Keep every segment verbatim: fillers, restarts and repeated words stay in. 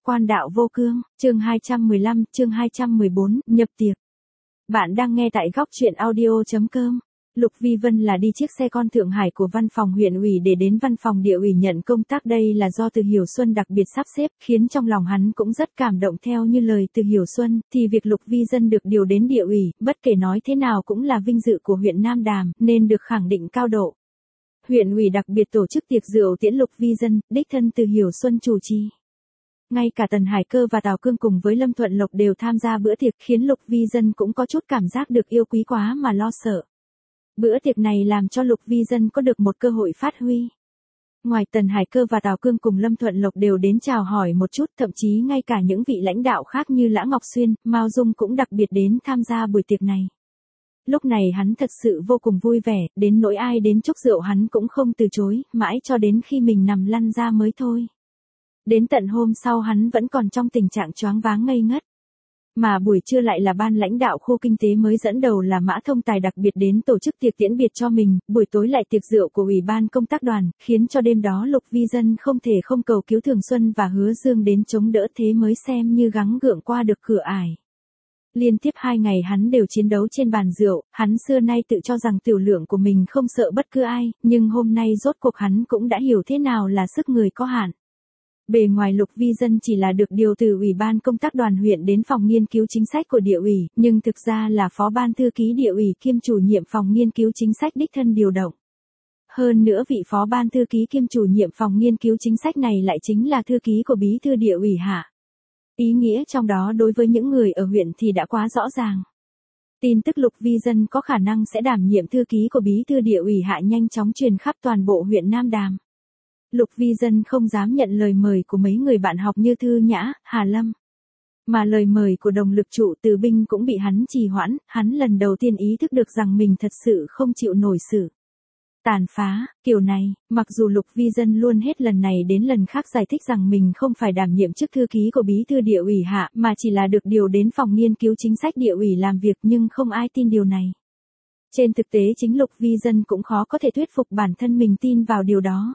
Quan đạo vô cương, chương hai trăm mười lăm, chương hai trăm mười bốn, nhập tiệc. Bạn đang nghe tại góc truyện audio.com. Lục Vi Vân là đi chiếc xe con Thượng Hải của văn phòng huyện ủy để đến văn phòng địa ủy nhận công tác, đây là do Từ Hiểu Xuân đặc biệt sắp xếp, khiến trong lòng hắn cũng rất cảm động. Theo như lời Từ Hiểu Xuân, thì việc Lục Vi Dân được điều đến địa ủy, bất kể nói thế nào cũng là vinh dự của huyện Nam Đàm, nên được khẳng định cao độ. Huyện ủy đặc biệt tổ chức tiệc rượu tiễn Lục Vi Dân, đích thân Từ Hiểu Xuân chủ trì. Ngay cả Tần Hải Cơ và Tào Cương cùng với Lâm Thuận Lộc đều tham gia bữa tiệc, khiến Lục Vi Dân cũng có chút cảm giác được yêu quý quá mà lo sợ. Bữa tiệc này làm cho Lục Vi Dân có được một cơ hội phát huy. Ngoài Tần Hải Cơ và Tào Cương cùng Lâm Thuận Lộc đều đến chào hỏi một chút, thậm chí ngay cả những vị lãnh đạo khác như Lã Ngọc Xuyên, Mao Dung cũng đặc biệt đến tham gia buổi tiệc này. Lúc này hắn thật sự vô cùng vui vẻ, đến nỗi ai đến chúc rượu hắn cũng không từ chối, mãi cho đến khi mình nằm lăn ra mới thôi. Đến tận hôm sau hắn vẫn còn trong tình trạng choáng váng ngây ngất. Mà buổi trưa lại là ban lãnh đạo khu kinh tế mới dẫn đầu là Mã Thông Tài đặc biệt đến tổ chức tiệc tiễn biệt cho mình, buổi tối lại tiệc rượu của Ủy ban công tác đoàn, khiến cho đêm đó Lục Vi Dân không thể không cầu cứu Thường Xuân và Hứa Dương đến chống đỡ, thế mới xem như gắng gượng qua được cửa ải. Liên tiếp hai ngày hắn đều chiến đấu trên bàn rượu, hắn xưa nay tự cho rằng tiểu lượng của mình không sợ bất cứ ai, nhưng hôm nay rốt cuộc hắn cũng đã hiểu thế nào là sức người có hạn. Bề ngoài Lục Vi Dân chỉ là được điều từ Ủy ban công tác đoàn huyện đến phòng nghiên cứu chính sách của địa ủy, nhưng thực ra là phó ban thư ký địa ủy kiêm chủ nhiệm phòng nghiên cứu chính sách đích thân điều động. Hơn nữa vị phó ban thư ký kiêm chủ nhiệm phòng nghiên cứu chính sách này lại chính là thư ký của bí thư địa ủy hạ. Ý nghĩa trong đó đối với những người ở huyện thì đã quá rõ ràng. Tin tức Lục Vi Dân có khả năng sẽ đảm nhiệm thư ký của bí thư địa ủy hạ nhanh chóng truyền khắp toàn bộ huyện Nam Đàm. Lục Vi Dân không dám nhận lời mời của mấy người bạn học như Thư Nhã, Hà Lâm. Mà lời mời của đồng lực trụ Từ Binh cũng bị hắn trì hoãn, hắn lần đầu tiên ý thức được rằng mình thật sự không chịu nổi sự tàn phá kiểu này. Mặc dù Lục Vi Dân luôn hết lần này đến lần khác giải thích rằng mình không phải đảm nhiệm chức thư ký của bí thư địa ủy hạ, mà chỉ là được điều đến phòng nghiên cứu chính sách địa ủy làm việc, nhưng không ai tin điều này. Trên thực tế chính Lục Vi Dân cũng khó có thể thuyết phục bản thân mình tin vào điều đó.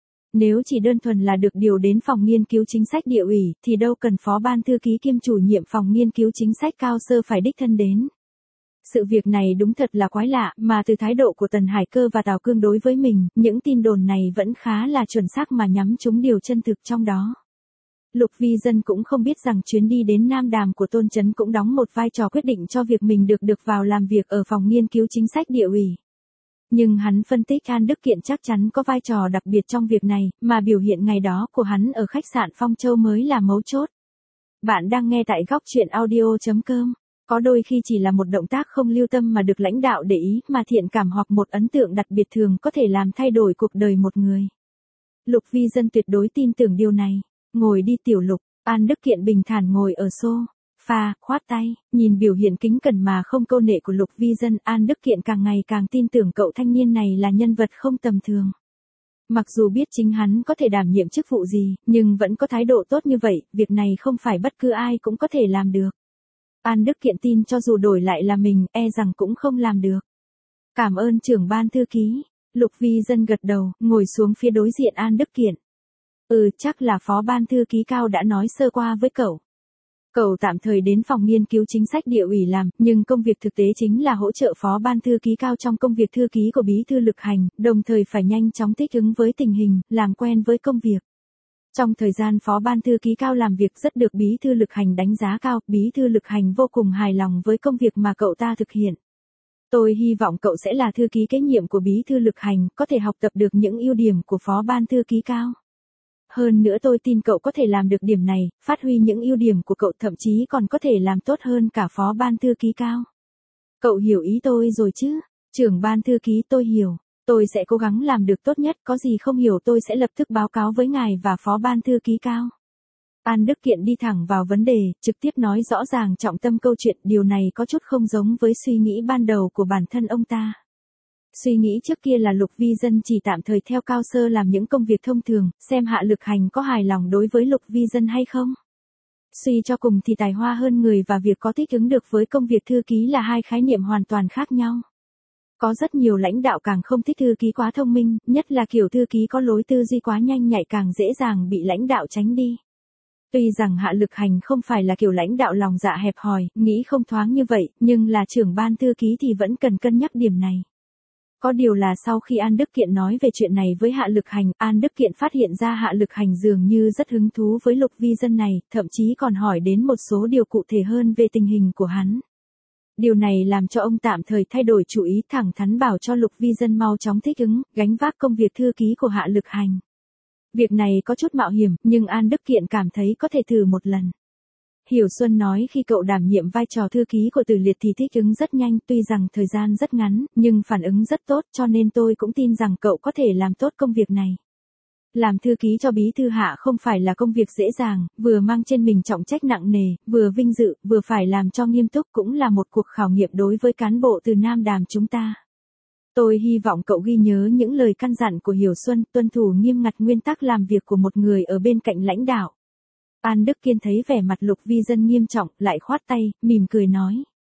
Nếu chỉ đơn thuần là được điều đến phòng nghiên cứu chính sách địa ủy, thì đâu cần phó ban thư ký kiêm chủ nhiệm phòng nghiên cứu chính sách cao sơ phải đích thân đến. Sự việc này đúng thật là quái lạ, mà từ thái độ của Tần Hải Cơ và Tào Cương đối với mình, những tin đồn này vẫn khá là chuẩn xác mà nhắm trúng điều chân thực trong đó. Lục Vi Dân cũng không biết rằng chuyến đi đến Nam Đàm của Tôn Chấn cũng đóng một vai trò quyết định cho việc mình được được vào làm việc ở phòng nghiên cứu chính sách địa ủy. Nhưng hắn phân tích An Đức Kiện chắc chắn có vai trò đặc biệt trong việc này, mà biểu hiện ngày đó của hắn ở khách sạn Phong Châu mới là mấu chốt. Bạn đang nghe tại góc truyện audio.com. Có đôi khi chỉ là một động tác không lưu tâm mà được lãnh đạo để ý, mà thiện cảm hoặc một ấn tượng đặc biệt thường có thể làm thay đổi cuộc đời một người. Lục Vi Dân tuyệt đối tin tưởng điều này. Ngồi đi tiểu Lục, An Đức Kiện bình thản ngồi ở xô pha, khoát tay, nhìn biểu hiện kính cẩn mà không câu nệ của Lục Vi Dân, An Đức Kiện càng ngày càng tin tưởng cậu thanh niên này là nhân vật không tầm thường. Mặc dù biết chính hắn có thể đảm nhiệm chức vụ gì, nhưng vẫn có thái độ tốt như vậy, việc này không phải bất cứ ai cũng có thể làm được. An Đức Kiện tin cho dù đổi lại là mình, e rằng cũng không làm được. Cảm ơn trưởng ban thư ký. Lục Vi Dân gật đầu, ngồi xuống phía đối diện An Đức Kiện. Ừ, chắc là phó ban thư ký cao đã nói sơ qua với cậu. Cậu tạm thời đến phòng nghiên cứu chính sách địa ủy làm, nhưng công việc thực tế chính là hỗ trợ phó ban thư ký cao trong công việc thư ký của bí thư lực hành, đồng thời phải nhanh chóng thích ứng với tình hình, làm quen với công việc. Trong thời gian phó ban thư ký cao làm việc rất được bí thư lực hành đánh giá cao, bí thư lực hành vô cùng hài lòng với công việc mà cậu ta thực hiện. Tôi hy vọng cậu sẽ là thư ký kế nhiệm của bí thư lực hành, có thể học tập được những ưu điểm của phó ban thư ký cao. Hơn nữa tôi tin cậu có thể làm được điểm này, phát huy những ưu điểm của cậu, thậm chí còn có thể làm tốt hơn cả phó ban thư ký cao. Cậu hiểu ý tôi rồi chứ? Trưởng ban thư ký, tôi hiểu. Tôi sẽ cố gắng làm được tốt nhất, có gì không hiểu tôi sẽ lập tức báo cáo với ngài và phó ban thư ký cao. An Đức Kiện đi thẳng vào vấn đề, trực tiếp nói rõ ràng trọng tâm câu chuyện, điều này có chút không giống với suy nghĩ ban đầu của bản thân ông ta. Suy nghĩ trước kia là Lục Vi Dân chỉ tạm thời theo cao sơ làm những công việc thông thường, xem hạ lực hành có hài lòng đối với Lục Vi Dân hay không. Suy cho cùng thì tài hoa hơn người và việc có thích ứng được với công việc thư ký là hai khái niệm hoàn toàn khác nhau. Có rất nhiều lãnh đạo càng không thích thư ký quá thông minh, nhất là kiểu thư ký có lối tư duy quá nhanh nhạy càng dễ dàng bị lãnh đạo tránh đi. Tuy rằng Hạ Lực Hành không phải là kiểu lãnh đạo lòng dạ hẹp hòi, nghĩ không thoáng như vậy, nhưng là trưởng ban thư ký thì vẫn cần cân nhắc điểm này. Có điều là sau khi An Đức Kiện nói về chuyện này với Hạ Lực Hành, An Đức Kiện phát hiện ra Hạ Lực Hành dường như rất hứng thú với Lục Vi Dân này, thậm chí còn hỏi đến một số điều cụ thể hơn về tình hình của hắn. Điều này làm cho ông tạm thời thay đổi chủ ý, thẳng thắn bảo cho Lục Vi Dân mau chóng thích ứng, gánh vác công việc thư ký của Hạ Lực Hành. Việc này có chút mạo hiểm, nhưng An Đức Kiện cảm thấy có thể thử một lần. Hiểu Xuân nói khi cậu đảm nhiệm vai trò thư ký của Từ Liệt thì thích ứng rất nhanh, tuy rằng thời gian rất ngắn, nhưng phản ứng rất tốt, cho nên tôi cũng tin rằng cậu có thể làm tốt công việc này. Làm thư ký cho bí thư Hạ không phải là công việc dễ dàng, vừa mang trên mình trọng trách nặng nề, vừa vinh dự, vừa phải làm cho nghiêm túc, cũng là một cuộc khảo nghiệm đối với cán bộ từ Nam Đàm chúng ta. Tôi hy vọng cậu ghi nhớ những lời căn dặn của Hiểu Xuân, tuân thủ nghiêm ngặt nguyên tắc làm việc của một người ở bên cạnh lãnh đạo. An Đức Kiên thấy vẻ mặt Lục Vi Dân nghiêm trọng, lại khoát tay, mỉm cười nói.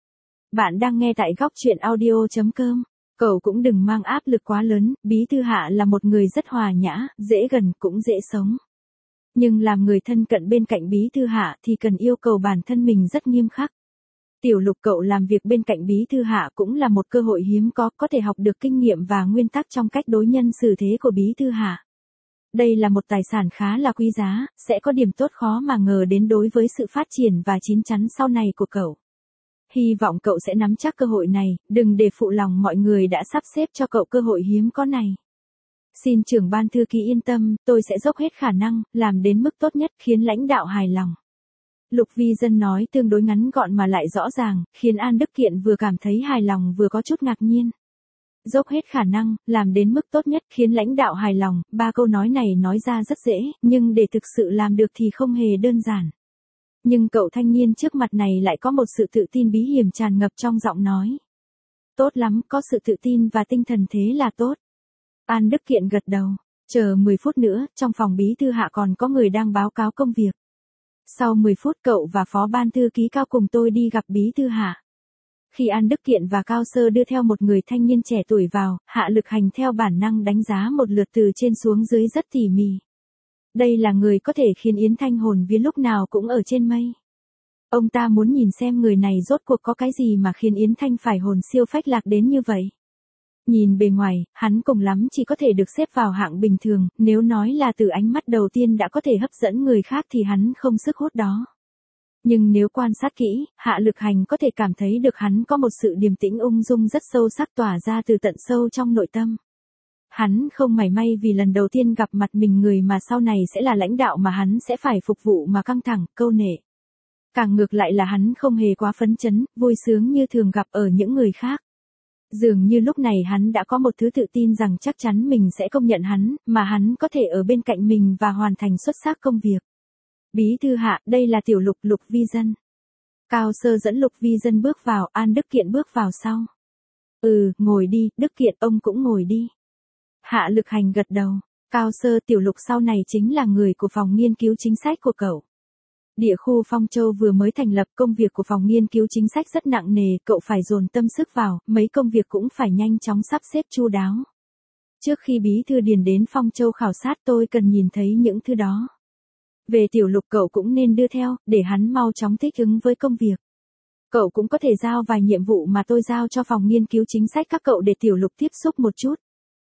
Bạn đang nghe tại góc truyện audio chấm com. Cậu cũng đừng mang áp lực quá lớn, bí thư Hạ là một người rất hòa nhã, dễ gần, cũng dễ sống. Nhưng làm người thân cận bên cạnh bí thư Hạ thì cần yêu cầu bản thân mình rất nghiêm khắc. Tiểu Lục, cậu làm việc bên cạnh bí thư Hạ cũng là một cơ hội hiếm có, có thể học được kinh nghiệm và nguyên tắc trong cách đối nhân xử thế của bí thư Hạ. Đây là một tài sản khá là quý giá, sẽ có điểm tốt khó mà ngờ đến đối với sự phát triển và chín chắn sau này của cậu. Hy vọng cậu sẽ nắm chắc cơ hội này, đừng để phụ lòng mọi người đã sắp xếp cho cậu cơ hội hiếm có này. Xin trưởng ban thư ký yên tâm, tôi sẽ dốc hết khả năng, làm đến mức tốt nhất khiến lãnh đạo hài lòng. Lục Vi Dân nói tương đối ngắn gọn mà lại rõ ràng, khiến An Đức Kiện vừa cảm thấy hài lòng vừa có chút ngạc nhiên. Dốc hết khả năng, làm đến mức tốt nhất khiến lãnh đạo hài lòng, ba câu nói này nói ra rất dễ, nhưng để thực sự làm được thì không hề đơn giản. Nhưng cậu thanh niên trước mặt này lại có một sự tự tin bí hiểm tràn ngập trong giọng nói. Tốt lắm, có sự tự tin và tinh thần thế là tốt. An Đức Kiện gật đầu, chờ mười phút nữa, trong phòng bí thư Hạ còn có người đang báo cáo công việc. Sau mười phút cậu và phó ban thư ký Cao cùng tôi đi gặp bí thư Hạ. Khi An Đức Kiện và Cao Sơ đưa theo một người thanh niên trẻ tuổi vào, Hạ Lực Hành theo bản năng đánh giá một lượt từ trên xuống dưới rất tỉ mỉ. Đây là người có thể khiến Yến Thanh hồn vía lúc nào cũng ở trên mây. Ông ta muốn nhìn xem người này rốt cuộc có cái gì mà khiến Yến Thanh phải hồn siêu phách lạc đến như vậy. Nhìn bề ngoài, hắn cùng lắm chỉ có thể được xếp vào hạng bình thường, nếu nói là từ ánh mắt đầu tiên đã có thể hấp dẫn người khác thì hắn không sức hút đó. Nhưng nếu quan sát kỹ, Hạ Lực Hành có thể cảm thấy được hắn có một sự điềm tĩnh ung dung rất sâu sắc tỏa ra từ tận sâu trong nội tâm. Hắn không mảy may vì lần đầu tiên gặp mặt mình người mà sau này sẽ là lãnh đạo mà hắn sẽ phải phục vụ mà căng thẳng, câu nệ. Càng ngược lại là hắn không hề quá phấn chấn, vui sướng như thường gặp ở những người khác. Dường như lúc này hắn đã có một thứ tự tin rằng chắc chắn mình sẽ công nhận hắn, mà hắn có thể ở bên cạnh mình và hoàn thành xuất sắc công việc. Bí thư Hạ, đây là Tiểu Lục, Lục Vi Dân. Cao Sơ dẫn Lục Vi Dân bước vào, An Đức Kiện bước vào sau. Ừ, ngồi đi, Đức Kiện, ông cũng ngồi đi. Hạ Lực Hành gật đầu. Cao Sơ, Tiểu Lục sau này chính là người của phòng nghiên cứu chính sách của cậu. Địa khu Phong Châu vừa mới thành lập, công việc của phòng nghiên cứu chính sách rất nặng nề, cậu phải dồn tâm sức vào, mấy công việc cũng phải nhanh chóng sắp xếp chu đáo. Trước khi bí thư Điền đến Phong Châu khảo sát tôi cần nhìn thấy những thứ đó. Về Tiểu Lục cậu cũng nên đưa theo, để hắn mau chóng thích ứng với công việc. Cậu cũng có thể giao vài nhiệm vụ mà tôi giao cho phòng nghiên cứu chính sách các cậu để Tiểu Lục tiếp xúc một chút.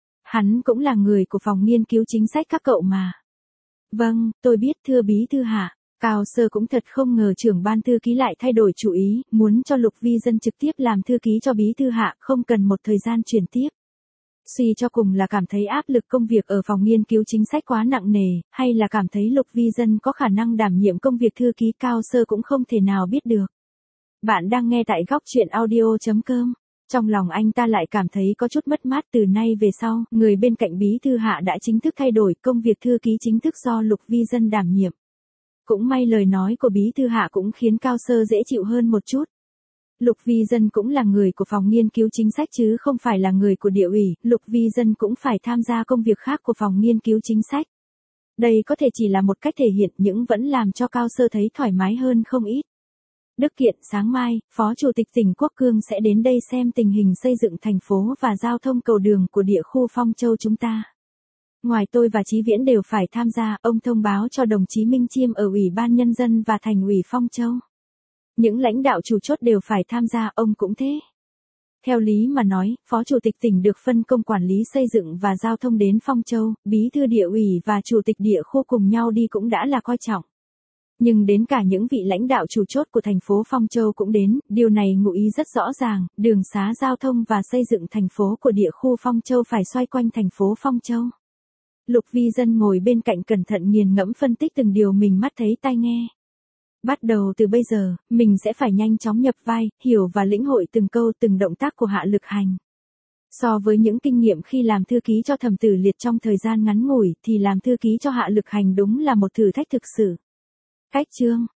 Hắn cũng là người của phòng nghiên cứu chính sách các cậu mà. Vâng, tôi biết thưa bí thư Hạ. Cao Sơ cũng thật không ngờ trưởng ban thư ký lại thay đổi chủ ý, muốn cho Lục Vi Dân trực tiếp làm thư ký cho bí thư Hạ, không cần một thời gian chuyển tiếp. Suy cho cùng là cảm thấy áp lực công việc ở phòng nghiên cứu chính sách quá nặng nề, hay là cảm thấy Lục Vi Dân có khả năng đảm nhiệm công việc thư ký, Cao Sơ cũng không thể nào biết được. Bạn đang nghe tại góc truyện audio chấm com. Trong lòng anh ta lại cảm thấy có chút mất mát, từ nay về sau, người bên cạnh bí thư Hạ đã chính thức thay đổi, công việc thư ký chính thức do Lục Vi Dân đảm nhiệm. Cũng may lời nói của bí thư Hạ cũng khiến Cao Sơ dễ chịu hơn một chút. Lục Vi Dân cũng là người của phòng nghiên cứu chính sách chứ không phải là người của địa ủy, Lục Vi Dân cũng phải tham gia công việc khác của phòng nghiên cứu chính sách. Đây có thể chỉ là một cách thể hiện nhưng vẫn làm cho Cao Sơ thấy thoải mái hơn không ít. Đức Kiện, sáng mai, Phó Chủ tịch tỉnh Quốc Cương sẽ đến đây xem tình hình xây dựng thành phố và giao thông cầu đường của địa khu Phong Châu chúng ta. Ngoài tôi và Chí Viễn đều phải tham gia, ông thông báo cho đồng chí Minh Chiêm ở Ủy ban Nhân dân và Thành ủy Phong Châu. Những lãnh đạo chủ chốt đều phải tham gia, ông cũng thế. Theo lý mà nói, Phó Chủ tịch tỉnh được phân công quản lý xây dựng và giao thông đến Phong Châu, Bí thư địa ủy và Chủ tịch địa khu cùng nhau đi cũng đã là coi trọng. Nhưng đến cả những vị lãnh đạo chủ chốt của thành phố Phong Châu cũng đến, điều này ngụ ý rất rõ ràng, đường xá giao thông và xây dựng thành phố của địa khu Phong Châu phải xoay quanh thành phố Phong Châu. Lục Vi Dân ngồi bên cạnh cẩn thận nghiền ngẫm phân tích từng điều mình mắt thấy tai nghe. Bắt đầu từ bây giờ, mình sẽ phải nhanh chóng nhập vai, hiểu và lĩnh hội từng câu từng động tác của Hạ Lực Hành. So với những kinh nghiệm khi làm thư ký cho Thẩm Tử Liệt trong thời gian ngắn ngủi thì làm thư ký cho Hạ Lực Hành đúng là một thử thách thực sự. Cách chương